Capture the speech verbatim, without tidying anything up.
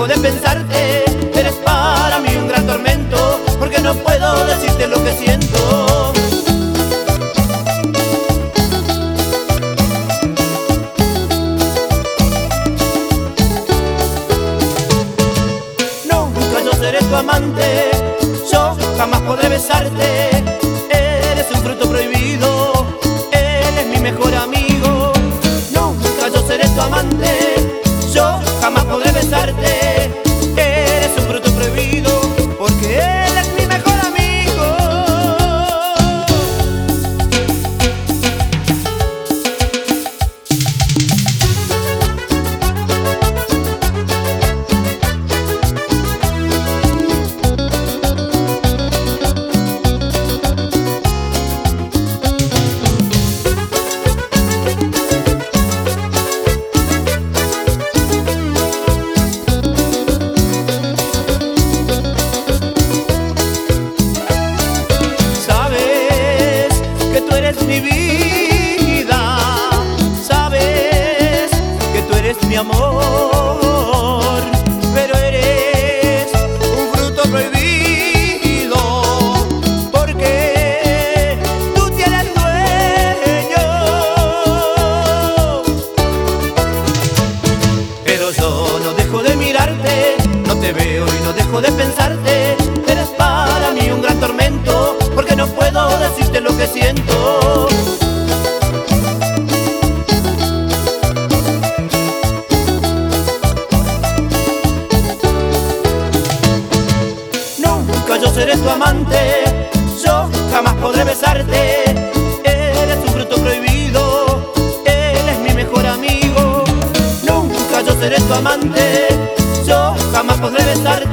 dejo de pensarte. Eres para mí un gran tormento, porque no puedo decirte lo que siento. Nunca yo seré tu amante, yo jamás podré besarte. Eres un fruto prohibido, él es mi mejor amigo. Nunca yo seré tu amante, yo jamás podré besarte. Eres un fruto prohibido, porque él es mi mejor amigo. Mi vida, sabes que tú eres mi amor, pero eres un fruto prohibido, porque tú tienes dueño. Pero yo no dejo de mirarte, no te veo y no dejo de pensarte. Eres para mí un gran tormento, porque no puedo decirte lo que siento. Nunca yo seré tu amante, yo jamás podré besarte. Eres un fruto prohibido, él es mi mejor amigo. Nunca yo seré tu amante, yo jamás podré besarte.